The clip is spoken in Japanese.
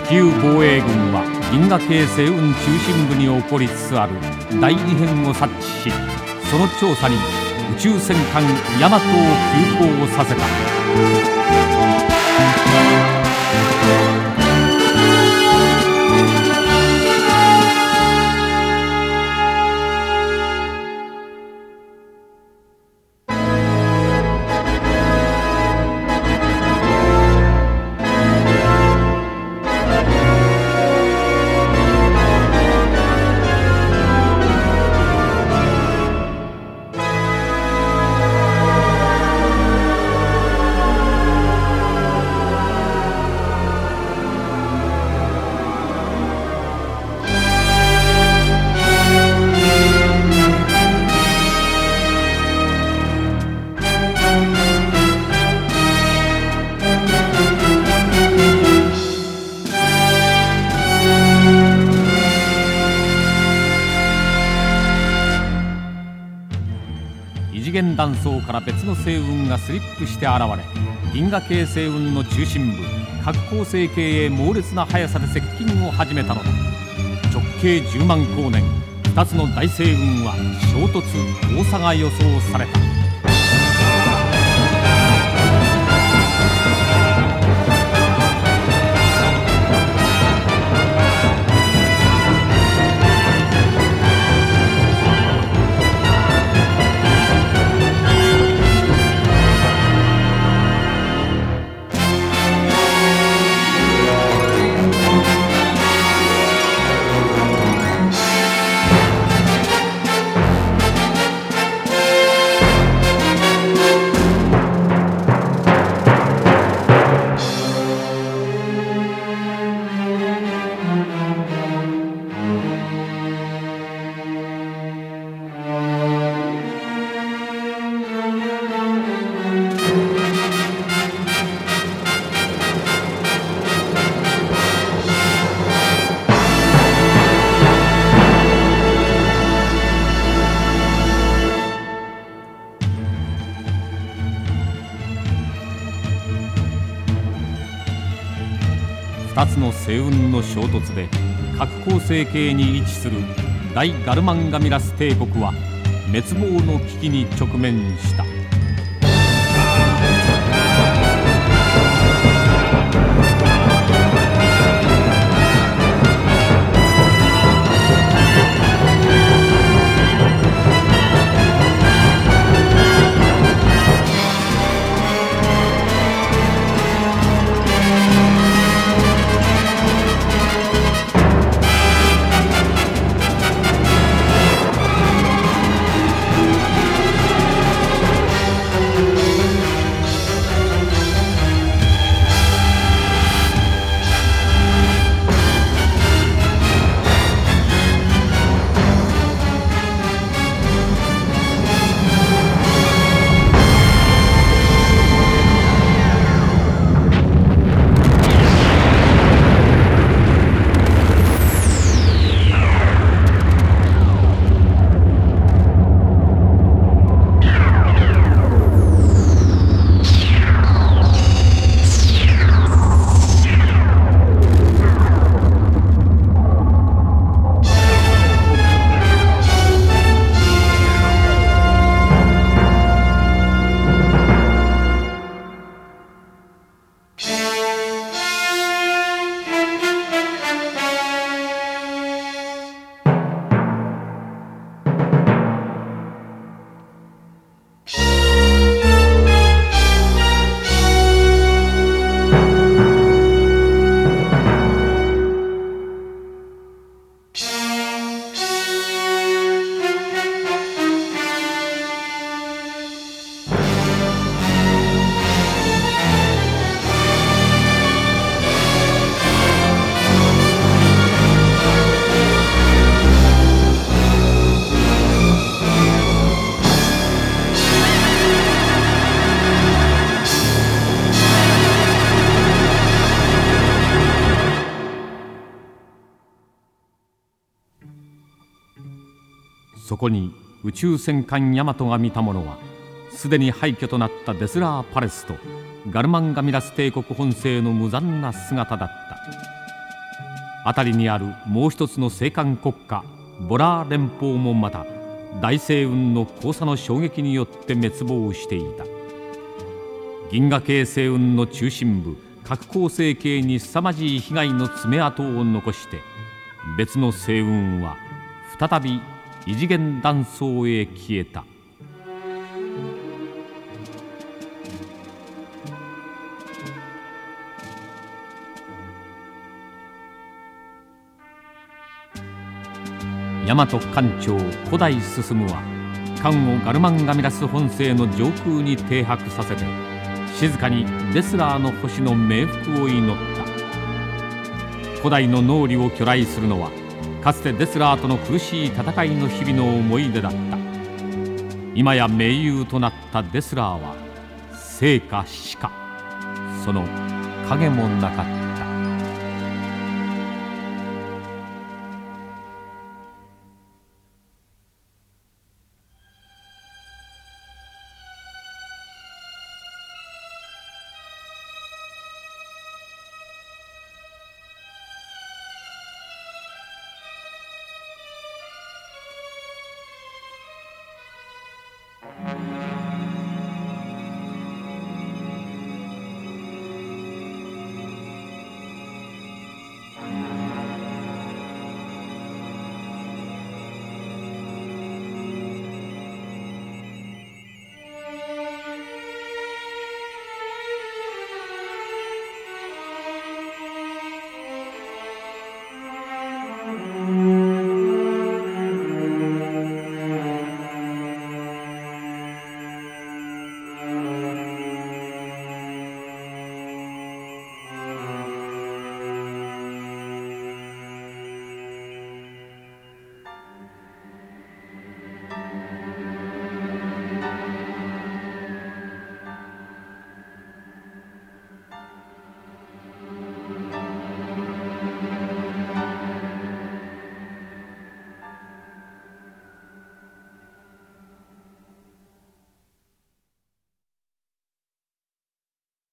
地球防衛軍は銀河系星雲中心部に起こりつつある大異変を察知し、その調査に宇宙戦艦ヤマトを急行させた。異次元断層から別の星雲がスリップして現れ、銀河系星雲の中心部核恒星系へ猛烈な速さで接近を始めたのだ。直径10万光年、2つの大星雲は衝突交差が予想された。2つの星雲の衝突で核恒星系に位置する大ガルマンガミラス帝国は滅亡の危機に直面した。そこに宇宙戦艦ヤマトが見たものは、すでに廃墟となったデスラーパレスとガルマンガミラス帝国本星の無残な姿だった。 辺りにあるもう一つの青函国家ボラー連邦もまた大星雲の交差の衝撃によって滅亡していた。銀河系星雲の中心部核恒星系に凄まじい被害の爪痕を残して、別の星雲は再び異次元断層へ消えた。大和艦長古代進は艦をガルマンガミラス本星の上空に停泊させて、静かにデスラーの星の冥福を祈った。古代の脳裏を去来するのは、かつてデスラーとの苦しい戦いの日々の思い出だった。今や盟友となったデスラーは生か死か、その影もなかった。